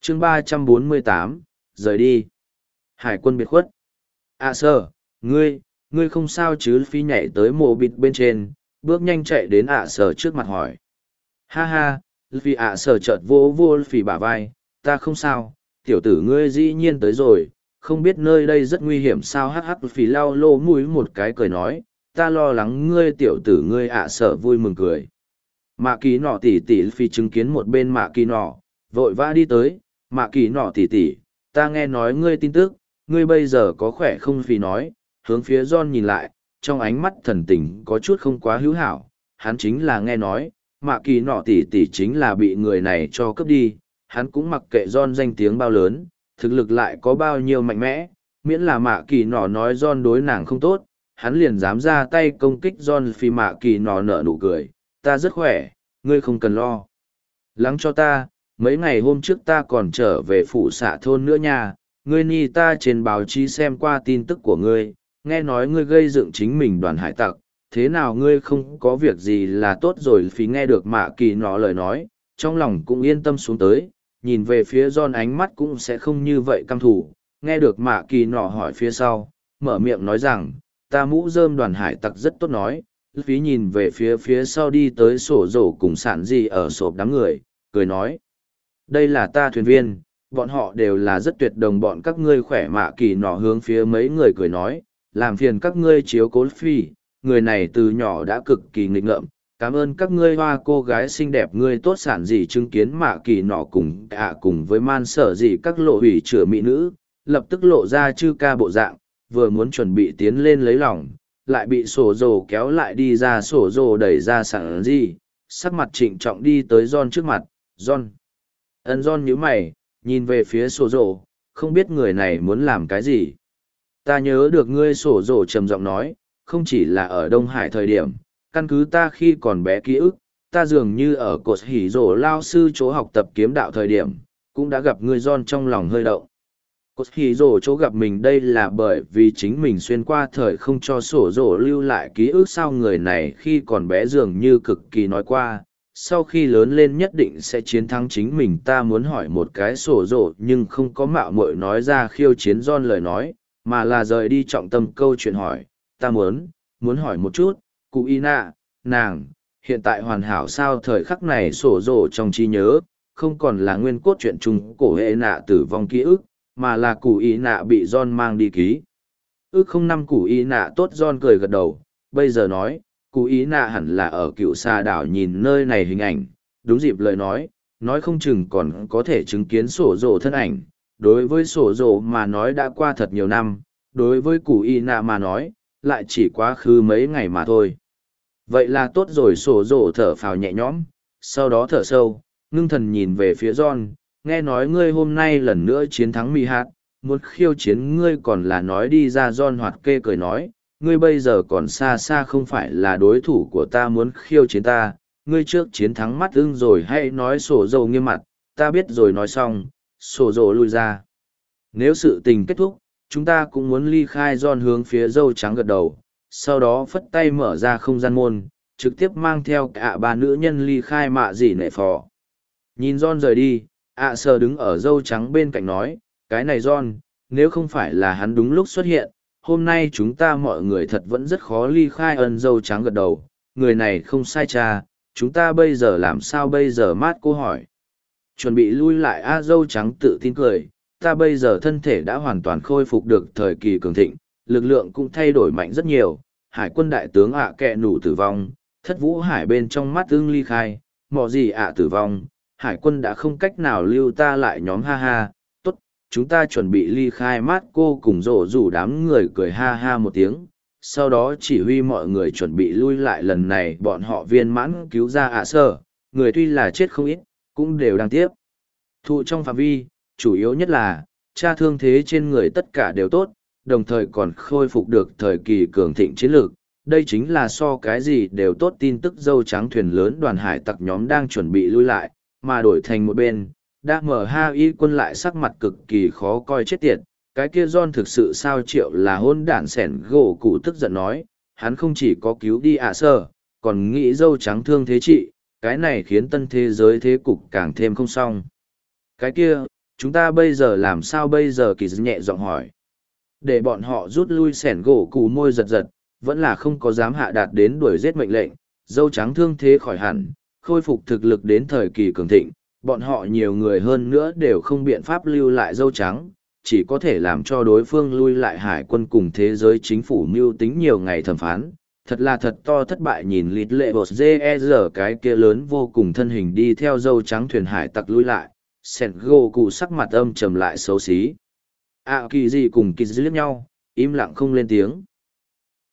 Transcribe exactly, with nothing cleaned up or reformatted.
chương ba trăm bốn mươi tám, rời đi. Hải quân biệt khuất. À sơ, ngươi, ngươi không sao chứ? Phi nhảy tới mộ bịt bên trên, bước nhanh chạy đến ạ sở trước mặt hỏi. Ha ha, vì ạ sở chợt vô vô phì bả vai, ta không sao, tiểu tử ngươi dĩ nhiên tới rồi, không biết nơi đây rất nguy hiểm sao? Hắc hắc phì lau lô mũi một cái cười nói, ta lo lắng ngươi tiểu tử ngươi ạ sở vui mừng cười. Mạ kỳ nọ tỉ tỉ phi chứng kiến một bên mạ kỳ nọ, vội vã đi tới, mạ kỳ nọ tỉ tỉ, ta nghe nói ngươi tin tức, ngươi bây giờ có khỏe không? Phi nói, hướng phía John nhìn lại, trong ánh mắt thần tình có chút không quá hữu hảo, hắn chính là nghe nói, mạ kỳ nọ tỉ tỉ chính là bị người này cho cướp đi, hắn cũng mặc kệ John danh tiếng bao lớn, thực lực lại có bao nhiêu mạnh mẽ, miễn là mạ kỳ nọ nói John đối nàng không tốt, hắn liền dám ra tay công kích John. Phi mạ kỳ nọ nở nụ cười, ta rất khỏe, ngươi không cần lo lắng cho ta, mấy ngày hôm trước ta còn trở về phụ xạ thôn nữa nha, ngươi ni ta trên báo chí xem qua tin tức của ngươi, nghe nói ngươi gây dựng chính mình đoàn hải tặc, thế nào ngươi không có việc gì là tốt rồi? Phí nghe được mạ kỳ nọ lời nói, trong lòng cũng yên tâm xuống tới, nhìn về phía John ánh mắt cũng sẽ không như vậy căm thủ, nghe được mạ kỳ nọ hỏi phía sau, mở miệng nói rằng, ta mũ rơm đoàn hải tặc rất tốt nói. Phí nhìn về phía phía sau đi tới sổ rổ cùng sản gì ở sộp đám người, cười nói, đây là ta thuyền viên, bọn họ đều là rất tuyệt đồng bọn các ngươi khỏe. Mạ kỳ nọ hướng phía mấy người cười nói, làm phiền các ngươi chiếu cố Phi, người này từ nhỏ đã cực kỳ nghịch ngợm, cảm ơn các ngươi hoa cô gái xinh đẹp ngươi tốt. Sản gì chứng kiến mạ kỳ nọ cùng ạ cùng với man sở gì các lộ hủy chữa mỹ nữ, lập tức lộ ra chư ca bộ dạng, vừa muốn chuẩn bị tiến lên lấy lòng, lại bị sổ rồ kéo lại đi ra. Sổ rồ đẩy ra sản gì, sắc mặt trịnh trọng đi tới John trước mặt. John. Ân. John nhíu mày, nhìn về phía sổ rồ, không biết người này muốn làm cái gì. Ta nhớ được ngươi, sổ rồ trầm giọng nói, không chỉ là ở Đông Hải thời điểm, căn cứ ta khi còn bé ký ức, ta dường như ở cột hỉ rồ lao sư chỗ học tập kiếm đạo thời điểm, cũng đã gặp ngươi. John trong lòng hơi động. Cột hỉ rồ chỗ gặp mình đây là bởi vì chính mình xuyên qua thời không cho sổ rồ lưu lại ký ức sao? Người này khi còn bé dường như cực kỳ nói qua, sau khi lớn lên nhất định sẽ chiến thắng chính mình. Ta muốn hỏi một cái. Sổ rồ nhưng không có mạo muội nói ra khiêu chiến John lời nói, mà là rời đi trọng tâm câu chuyện hỏi, ta muốn, muốn hỏi một chút, cụ y nạ, nàng, hiện tại hoàn hảo sao? Thời khắc này sổ rồ trong trí nhớ, không còn là nguyên cốt truyện chung cổ hệ nạ tử vong ký ức, mà là cụ y nạ bị John mang đi ký ức. Không năm cụ y nạ tốt. John cười gật đầu, bây giờ nói, cụ y nạ hẳn là ở cựu xa đảo nhìn nơi này hình ảnh, đúng dịp lời nói, nói không chừng còn có thể chứng kiến sổ rồ thân ảnh. Đối với sổ rồ mà nói đã qua thật nhiều năm, đối với cụ y nạ mà nói, lại chỉ quá khứ mấy ngày mà thôi. Vậy là tốt rồi. Sổ rồ thở phào nhẹ nhõm, sau đó thở sâu, ngưng thần nhìn về phía John, nghe nói ngươi hôm nay lần nữa chiến thắng Mi Hạt, muốn khiêu chiến ngươi còn là nói đi ra? John hoạt kê cười nói, ngươi bây giờ còn xa xa không phải là đối thủ của ta, muốn khiêu chiến ta, ngươi trước chiến thắng mắt ưng rồi hay nói. Sổ rồ nghiêm mặt, ta biết rồi. Nói xong, sổ rồ lui ra. Nếu sự tình kết thúc, chúng ta cũng muốn ly khai. John hướng phía dâu trắng gật đầu, sau đó phất tay mở ra không gian môn, trực tiếp mang theo cả ba nữ nhân ly khai mạ dỉ nệ phò. Nhìn John rời đi, ạ sờ đứng ở dâu trắng bên cạnh nói, cái này John, nếu không phải là hắn đúng lúc xuất hiện, hôm nay chúng ta mọi người thật vẫn rất khó ly khai. Ân. Dâu trắng gật đầu, người này không sai cha, chúng ta bây giờ làm sao bây giờ? Mát cô hỏi. Chuẩn bị lui lại a. Dâu trắng tự tin cười, ta bây giờ thân thể đã hoàn toàn khôi phục được thời kỳ cường thịnh, lực lượng cũng thay đổi mạnh rất nhiều. Hải quân đại tướng ạ kẹ nủ tử vong, thất vũ hải bên trong mắt ưng ly khai, mò gì ạ tử vong, hải quân đã không cách nào lưu ta lại. Nhóm ha ha, tốt, chúng ta chuẩn bị ly khai. Mát cô cùng rổ rủ đám người cười ha ha một tiếng, sau đó chỉ huy mọi người chuẩn bị lui lại. Lần này bọn họ viên mãn cứu ra ạ sở, người tuy là chết không ít, cũng đều đang tiếp thụ trong phạm vi, chủ yếu nhất là cha thương thế trên người tất cả đều tốt, đồng thời còn khôi phục được thời kỳ cường thịnh chiến lược. Đây chính là so cái gì đều tốt tin tức. Dâu trắng thuyền lớn đoàn hải tặc nhóm đang chuẩn bị lui lại, mà đổi thành một bên, đã mở ha y quân lại sắc mặt cực kỳ khó coi chết tiệt. Cái kia John thực sự sao triệu là hôn đản sẻn gỗ cụ tức giận nói, hắn không chỉ có cứu đi ạ sơ, còn nghĩ dâu trắng thương thế trị, cái này khiến tân thế giới thế cục càng thêm không xong. Cái kia, Chúng ta bây giờ làm sao bây giờ? Kỳ dư nhẹ giọng hỏi. Để bọn họ rút lui. Sẻn gỗ cụ môi giật giật, vẫn là không có dám hạ đạt đến đuổi giết mệnh lệnh. Dâu trắng thương thế khỏi hẳn, khôi phục thực lực đến thời kỳ cường thịnh, bọn họ nhiều người hơn nữa đều không biện pháp lưu lại dâu trắng, chỉ có thể làm cho đối phương lui lại. Hải quân cùng thế giới chính phủ mưu tính nhiều ngày thẩm phán, thật là thật to thất bại. Nhìn lít lệ bột dê e giờ cái kia lớn vô cùng thân hình đi theo dâu trắng thuyền hải tặc lui lại, sẻn gỗ cụ sắc mặt âm trầm lại xấu xí. À kỳ gì cùng kỳ dư liếc nhau, im lặng không lên tiếng.